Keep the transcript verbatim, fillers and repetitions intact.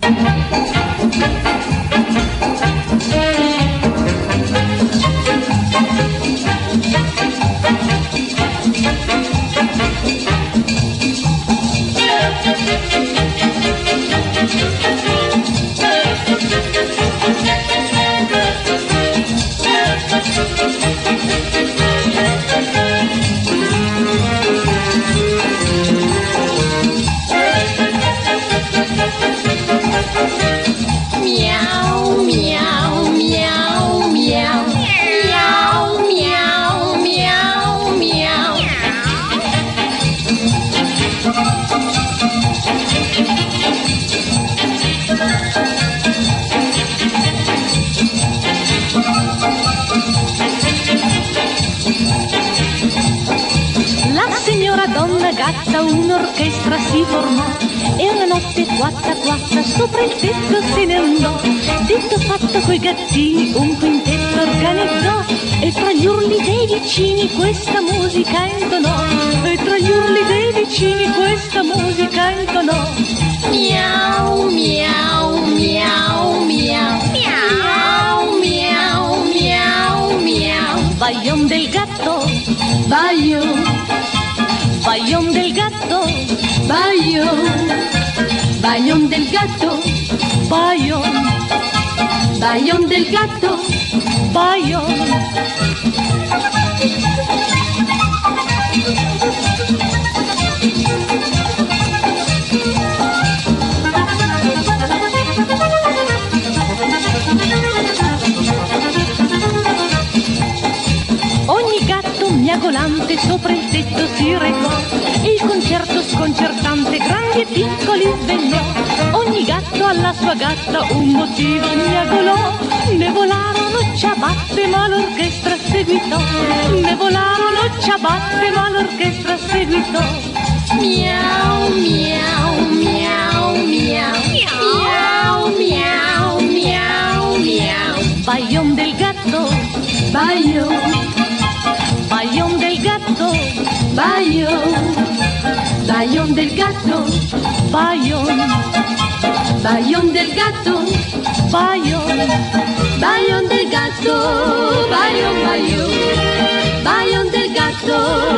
Gatta un'orchestra si formò e una notte quatta quatta sopra il tetto se ne andò. Detto fatto coi gattini un quintetto organizzò e tra gli urli dei vicini questa musica intonò. E tra gli urli dei vicini questa musica intonò. Miau miau miau miau miau miau miau miau. Baion del gatto, baion. Baion del gatto, baion, baion del gatto, baion, baion del gatto, baion. Ogni gatto miagolante sopra il tetto si recò e il concerto sconcertante grandi e piccoli svegliò. Ogni gatto alla sua gatta un motivo miagolò. Ne volarono ciabatte ma l'orchestra seguitò. Ne volarono ciabatte ma l'orchestra seguitò. Miau miau miau miau miau miau miau miau. Baion del gatto, baion. Baion del gatto, baion, baion del gatto, baion, baion del gatto, baion, baion del gatto, baion, baion, baion del gatto.